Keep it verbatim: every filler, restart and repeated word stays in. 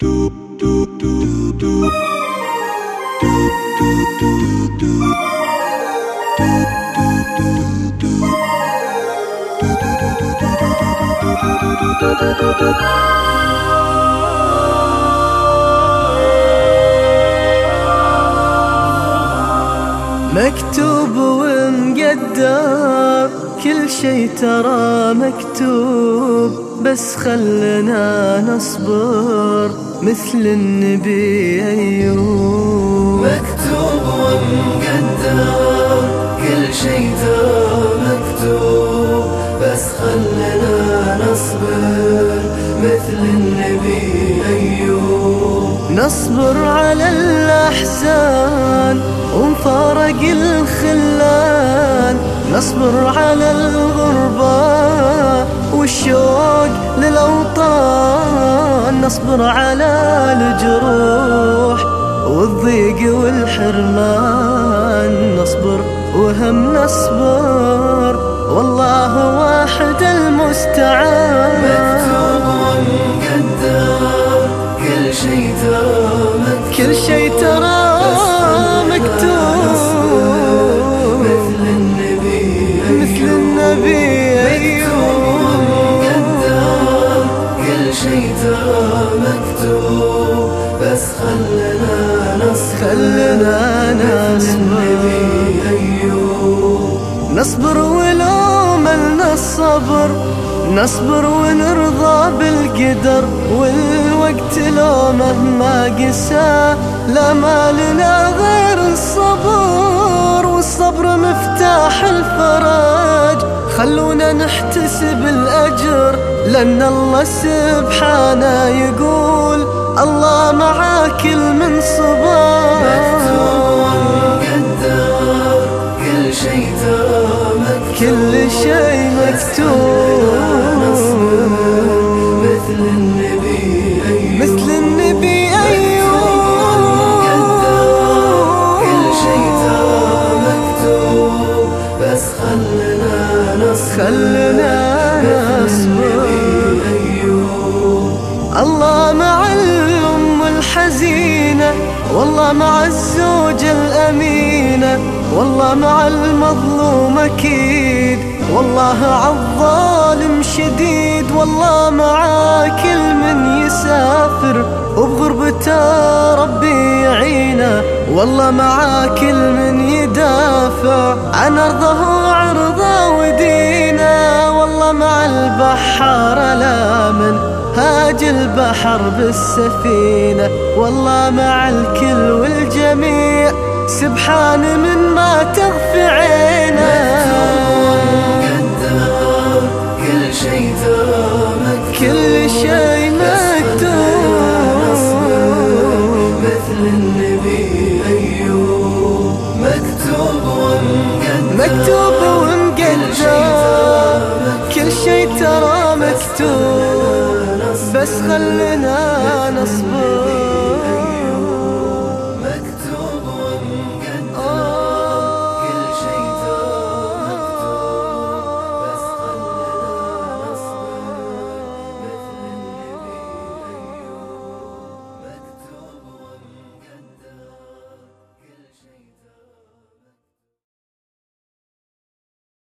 مكتوب ومقدر كل شي ترى مكتوب، بس خلنا نصبر مثل النبي أيوب. مكتوب ومقدر كل شي ترى مكتوب، بس خلنا نصبر مثل النبي أيوب. نصبر على الأحزان ونفارق الخلان، نصبر على الغربة والشوق للأوطان، نصبر على الجروح والضيق والحرمان، نصبر وهم نصبر والله واحد المستعان. مكتوب ومقدر كل شي ترى مكتوب، كل شي ترى مكتوب مثل النبي مثل النبي أيوب. مقدر كل شي ترى مكتوب، بس خلنا نصبر خلنا نصبر نصبر ولو ملنا الصبر، نصبر ونرضى بالقدر، والوقت لو مهما قسى لا ما لنا غير الصبر، والصبر مفتاح الفرج. خلونا نحتسب الأجر لأن الله سبحانه يقول الله مع كل من صبر. مكتوب ومقدر كل شي ترى مكتوب، كل شي مكتوب مثل النبي أيوب. مثل النبي أيوب. كل شي ترى مكتوب، بس خلنا نصبر خلنا نصبر. الله مع الأم الحزينة، والله مع الزوجة الأمينة، والله مع المظلوم أكيد، والله عالظالم شديد، والله مع كل من يسافر وبغربته ربي يعينه، والله مع كل من يدافع عن أرضه وعرضه ودينه، والله مع البحار لا من هاج البحر بالسفينة، والله مع الكل والجميع سبحان من ما تغفي عينه. مكتوب كل شي ترى مكتوب، كل شي مكتوب مثل النبي أيوب. مكتوب ومقدر مكتوب ومقدر كل شي ترى مكتوب، بس خلنا